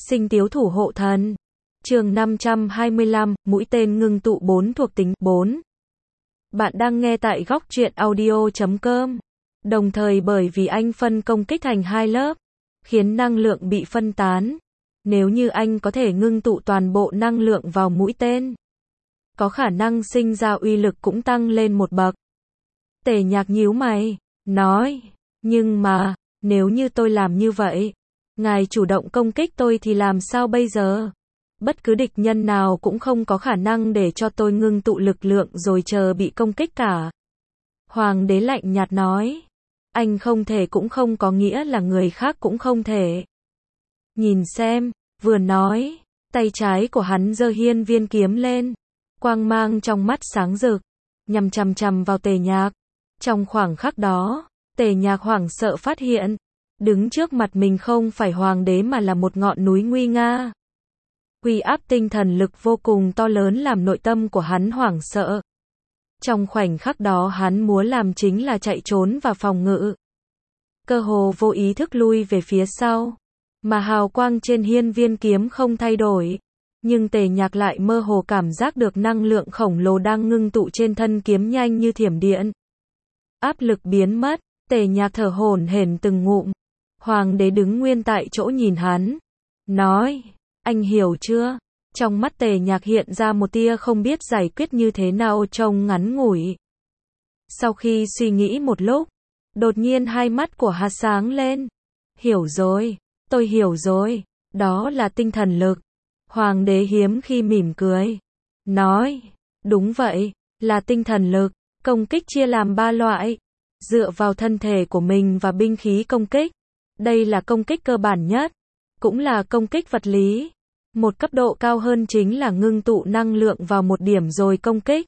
Sinh tiếu thủ hộ thần. Chương 525, mũi tên ngưng tụ 4 thuộc tính 4. Bạn đang nghe tại góc truyện audio.com. Đồng thời bởi vì anh phân công kích thành 2 lớp, khiến năng lượng bị phân tán. Nếu như anh có thể ngưng tụ toàn bộ năng lượng vào mũi tên, có khả năng sinh ra uy lực cũng tăng lên một bậc. Tề Nhạc nhíu mày, nói, nhưng mà, nếu như tôi làm như vậy, ngài chủ động công kích tôi thì làm sao bây giờ? Bất cứ địch nhân nào cũng không có khả năng để cho tôi ngưng tụ lực lượng rồi chờ bị công kích cả. Hoàng đế lạnh nhạt nói, anh không thể cũng không có nghĩa là người khác cũng không thể. Nhìn xem, vừa nói, tay trái của hắn giơ hiên viên kiếm lên, quang mang trong mắt sáng rực, nhằm chằm chằm vào Tề Nhạc. Trong khoảng khắc đó, Tề Nhạc hoảng sợ phát hiện, đứng trước mặt mình không phải hoàng đế mà là một ngọn núi nguy nga. Uy áp tinh thần lực vô cùng to lớn làm nội tâm của hắn hoảng sợ. Trong khoảnh khắc đó hắn muốn làm chính là chạy trốn và phòng ngự. Cơ hồ vô ý thức lui về phía sau, mà hào quang trên hiên viên kiếm không thay đổi. Nhưng Tề Nhạc lại mơ hồ cảm giác được năng lượng khổng lồ đang ngưng tụ trên thân kiếm nhanh như thiểm điện. Áp lực biến mất, Tề Nhạc thở hổn hển từng ngụm. Hoàng đế đứng nguyên tại chỗ nhìn hắn, nói, anh hiểu chưa? Trong mắt Tề Nhạc hiện ra một tia không biết giải quyết như thế nào trông ngắn ngủi. Sau khi suy nghĩ một lúc, đột nhiên hai mắt của hắn sáng lên. Hiểu rồi, tôi hiểu rồi, đó là tinh thần lực. Hoàng đế hiếm khi mỉm cười, nói, đúng vậy, là tinh thần lực. Công kích chia làm 3 loại, dựa vào thân thể của mình và binh khí công kích. Đây là công kích cơ bản nhất, cũng là công kích vật lý. Một cấp độ cao hơn chính là ngưng tụ năng lượng vào một điểm rồi công kích.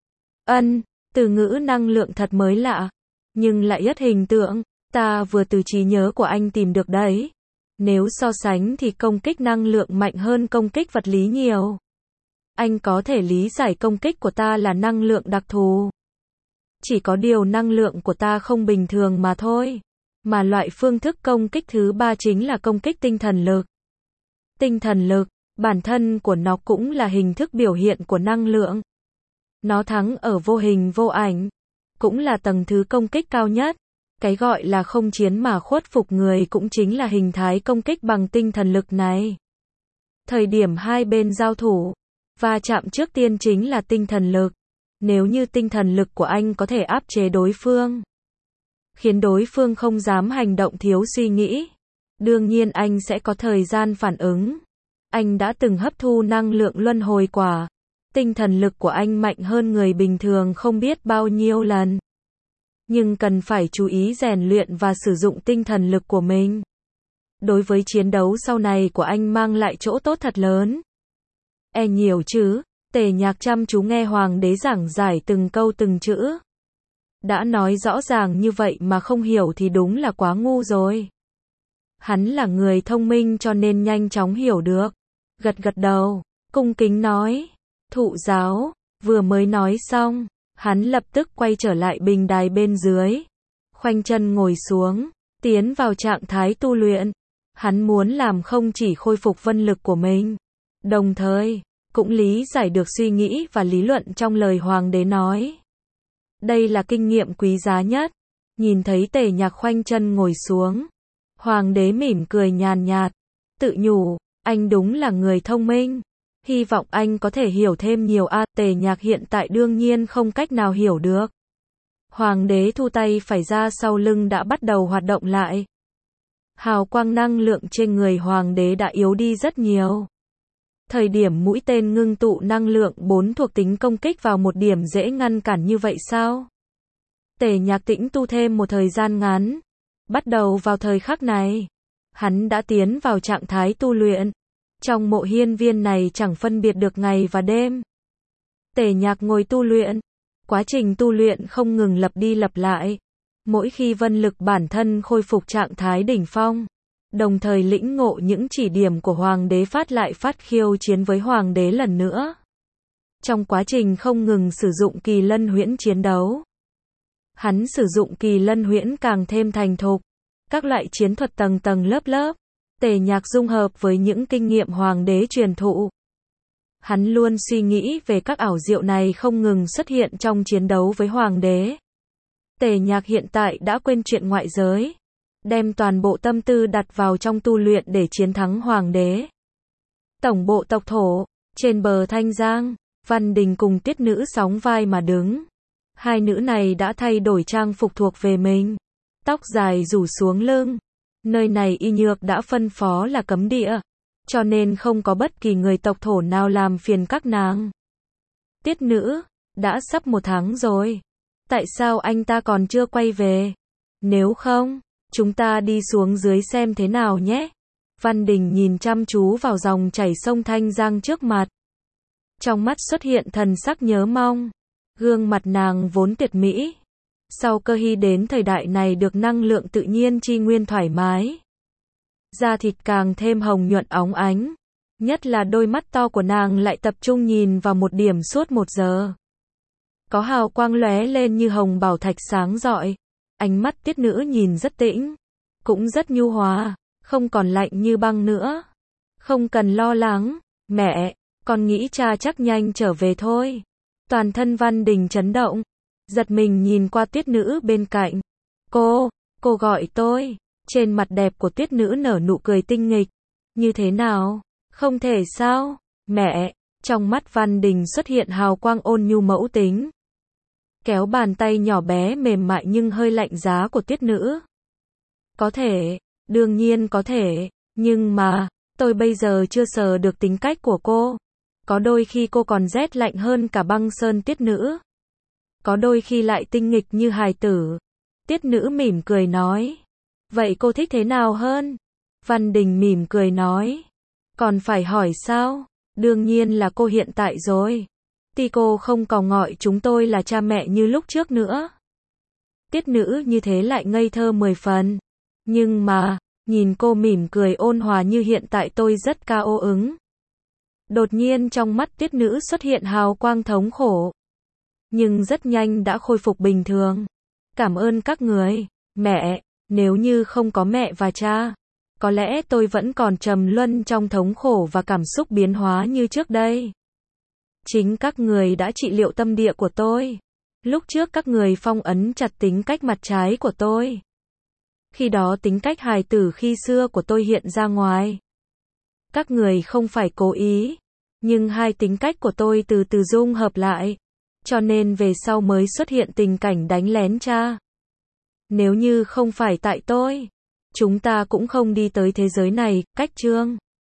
Từ ngữ năng lượng thật mới lạ, nhưng lại rất hình tượng, ta vừa từ trí nhớ của anh tìm được đấy. Nếu so sánh thì công kích năng lượng mạnh hơn công kích vật lý nhiều. Anh có thể lý giải công kích của ta là năng lượng đặc thù. Chỉ có điều năng lượng của ta không bình thường mà thôi. Mà loại phương thức công kích thứ 3 chính là công kích tinh thần lực. Tinh thần lực, bản thân của nó cũng là hình thức biểu hiện của năng lượng. Nó thắng ở vô hình vô ảnh, cũng là tầng thứ công kích cao nhất. Cái gọi là không chiến mà khuất phục người cũng chính là hình thái công kích bằng tinh thần lực này. Thời điểm hai bên giao thủ, va chạm trước tiên chính là tinh thần lực. Nếu như tinh thần lực của anh có thể áp chế đối phương, khiến đối phương không dám hành động thiếu suy nghĩ, đương nhiên anh sẽ có thời gian phản ứng. Anh đã từng hấp thu năng lượng luân hồi quả. Tinh thần lực của anh mạnh hơn người bình thường không biết bao nhiêu lần. Nhưng cần phải chú ý rèn luyện và sử dụng tinh thần lực của mình. Đối với chiến đấu sau này của anh mang lại chỗ tốt thật lớn. Nhiều chứ? Tề Nhạc chăm chú nghe hoàng đế giảng giải từng câu từng chữ. Đã nói rõ ràng như vậy mà không hiểu thì đúng là quá ngu rồi. Hắn là người thông minh cho nên nhanh chóng hiểu được. Gật gật đầu, cung kính nói, thụ giáo. Vừa mới nói xong, hắn lập tức quay trở lại bình đài bên dưới. Khoanh chân ngồi xuống, tiến vào trạng thái tu luyện. Hắn muốn làm không chỉ khôi phục vân lực của mình, đồng thời cũng lý giải được suy nghĩ và lý luận trong lời hoàng đế nói. Đây là kinh nghiệm quý giá nhất. Nhìn thấy Tề Nhạc khoanh chân ngồi xuống, hoàng đế mỉm cười nhàn nhạt, tự nhủ, anh đúng là người thông minh. Hy vọng anh có thể hiểu thêm nhiều. Tề Nhạc hiện tại đương nhiên không cách nào hiểu được. Hoàng đế thu tay phải ra sau lưng đã bắt đầu hoạt động lại. Hào quang năng lượng trên người hoàng đế đã yếu đi rất nhiều. Thời điểm mũi tên ngưng tụ năng lượng 4 thuộc tính công kích vào một điểm dễ ngăn cản như vậy sao? Tề Nhạc tĩnh tu thêm một thời gian ngắn. Bắt đầu vào thời khắc này, hắn đã tiến vào trạng thái tu luyện. Trong mộ hiên viên này chẳng phân biệt được ngày và đêm. Tề Nhạc ngồi tu luyện. Quá trình tu luyện không ngừng lặp đi lặp lại. Mỗi khi vân lực bản thân khôi phục trạng thái đỉnh phong, đồng thời lĩnh ngộ những chỉ điểm của hoàng đế phát khiêu chiến với hoàng đế lần nữa. Trong quá trình không ngừng sử dụng kỳ lân huyễn chiến đấu, hắn sử dụng kỳ lân huyễn càng thêm thành thục. Các loại chiến thuật tầng tầng lớp lớp. Tề Nhạc dung hợp với những kinh nghiệm hoàng đế truyền thụ. Hắn luôn suy nghĩ về các ảo diệu này không ngừng xuất hiện trong chiến đấu với hoàng đế. Tề Nhạc hiện tại đã quên chuyện ngoại giới, đem toàn bộ tâm tư đặt vào trong tu luyện để chiến thắng hoàng đế. Tổng bộ tộc Thổ, trên bờ Thanh Giang, Văn Đình cùng Tiết Nữ sóng vai mà đứng. Hai nữ này đã thay đổi trang phục thuộc về mình, tóc dài rủ xuống lưng. Nơi này Y Nhược đã phân phó là cấm địa, cho nên không có bất kỳ người tộc Thổ nào làm phiền các nàng. Tiết Nữ, đã sắp 1 tháng rồi. Tại sao anh ta còn chưa quay về? Nếu không, chúng ta đi xuống dưới xem thế nào nhé. Văn Đình nhìn chăm chú vào dòng chảy sông Thanh Giang trước mặt. Trong mắt xuất hiện thần sắc nhớ mong. Gương mặt nàng vốn tuyệt mỹ. Sau Cơ Hy đến thời đại này được năng lượng tự nhiên chi nguyên thoải mái. Da thịt càng thêm hồng nhuận óng ánh. Nhất là đôi mắt to của nàng lại tập trung nhìn vào một điểm suốt 1 giờ. Có hào quang lóe lên như hồng bảo thạch sáng rọi. Ánh mắt Tiết Nữ nhìn rất tĩnh, cũng rất nhu hòa, không còn lạnh như băng nữa. Không cần lo lắng, mẹ, con nghĩ cha chắc nhanh trở về thôi. Toàn thân Văn Đình chấn động, giật mình nhìn qua Tiết Nữ bên cạnh. Cô gọi tôi. Trên mặt đẹp của Tiết Nữ nở nụ cười tinh nghịch. Như thế nào? Không thể sao? Mẹ, trong mắt Văn Đình xuất hiện hào quang ôn nhu mẫu tính. Kéo bàn tay nhỏ bé mềm mại nhưng hơi lạnh giá của Tiết Nữ. Có thể, đương nhiên có thể, nhưng mà, tôi bây giờ chưa sờ được tính cách của cô. Có đôi khi cô còn rét lạnh hơn cả băng sơn. Tiết Nữ. Có đôi khi lại tinh nghịch như hài tử. Tiết Nữ mỉm cười nói. Vậy cô thích thế nào hơn? Văn Đình mỉm cười nói. Còn phải hỏi sao? Đương nhiên là cô hiện tại rồi. Tuy cô không còn gọi chúng tôi là cha mẹ như lúc trước nữa. Tiết Nữ như thế lại ngây thơ 10 phần. Nhưng mà, nhìn cô mỉm cười ôn hòa như hiện tại tôi rất cao ô ứng. Đột nhiên trong mắt Tiết Nữ xuất hiện hào quang thống khổ. Nhưng rất nhanh đã khôi phục bình thường. Cảm ơn các người. Mẹ, nếu như không có mẹ và cha, có lẽ tôi vẫn còn trầm luân trong thống khổ và cảm xúc biến hóa như trước đây. Chính các người đã trị liệu tâm địa của tôi. Lúc trước các người phong ấn chặt tính cách mặt trái của tôi. Khi đó tính cách hài tử khi xưa của tôi hiện ra ngoài. Các người không phải cố ý, nhưng hai tính cách của tôi từ từ dung hợp lại. Cho nên về sau mới xuất hiện tình cảnh đánh lén cha. Nếu như không phải tại tôi, chúng ta cũng không đi tới thế giới này. Cách chương